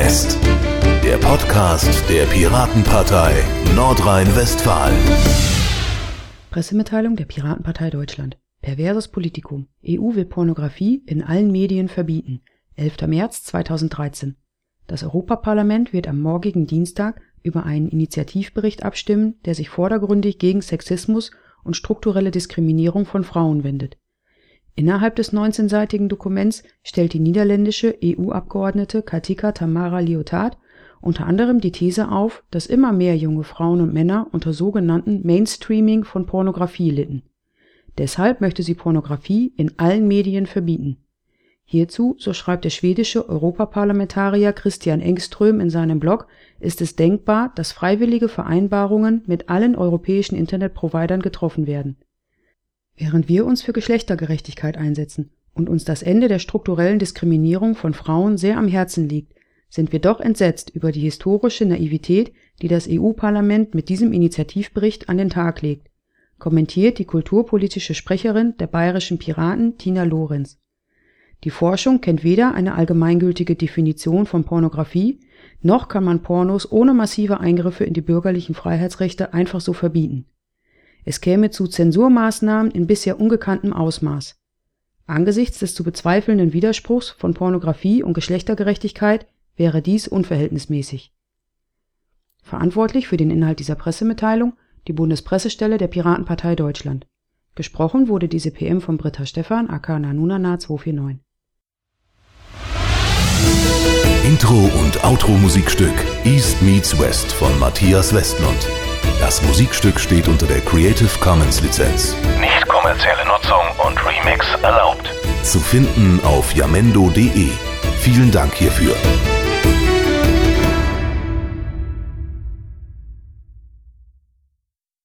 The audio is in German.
West, der Podcast der Piratenpartei Nordrhein-Westfalen. Pressemitteilung der Piratenpartei Deutschland. Perverses Politikum. EU will Pornografie in allen Medien verbieten. 11. März 2013. Das Europaparlament wird am morgigen Dienstag über einen Initiativbericht abstimmen, der sich vordergründig gegen Sexismus und strukturelle Diskriminierung von Frauen wendet. Innerhalb des 19-seitigen Dokuments stellt die niederländische EU-Abgeordnete Katika Tamara Liotard unter anderem die These auf, dass immer mehr junge Frauen und Männer unter sogenannten Mainstreaming von Pornografie litten. Deshalb möchte sie Pornografie in allen Medien verbieten. Hierzu, so schreibt der schwedische Europaparlamentarier Christian Engström in seinem Blog, ist es denkbar, dass freiwillige Vereinbarungen mit allen europäischen Internetprovidern getroffen werden. Während wir uns für Geschlechtergerechtigkeit einsetzen und uns das Ende der strukturellen Diskriminierung von Frauen sehr am Herzen liegt, sind wir doch entsetzt über die historische Naivität, die das EU-Parlament mit diesem Initiativbericht an den Tag legt, kommentiert die kulturpolitische Sprecherin der bayerischen Piraten Tina Lorenz. Die Forschung kennt weder eine allgemeingültige Definition von Pornografie, noch kann man Pornos ohne massive Eingriffe in die bürgerlichen Freiheitsrechte einfach so verbieten. Es käme zu Zensurmaßnahmen in bisher ungekanntem Ausmaß. Angesichts des zu bezweifelnden Widerspruchs von Pornografie und Geschlechtergerechtigkeit wäre dies unverhältnismäßig. Verantwortlich für den Inhalt dieser Pressemitteilung die Bundespressestelle der Piratenpartei Deutschland. Gesprochen wurde diese PM von Britta Stephan, aka Nanunana 249. Intro- und Outro-Musikstück East Meets West von Matthias Westlund. Das Musikstück steht unter der Creative Commons Lizenz. Nicht kommerzielle Nutzung und Remix erlaubt. Zu finden auf jamendo.de. Vielen Dank hierfür.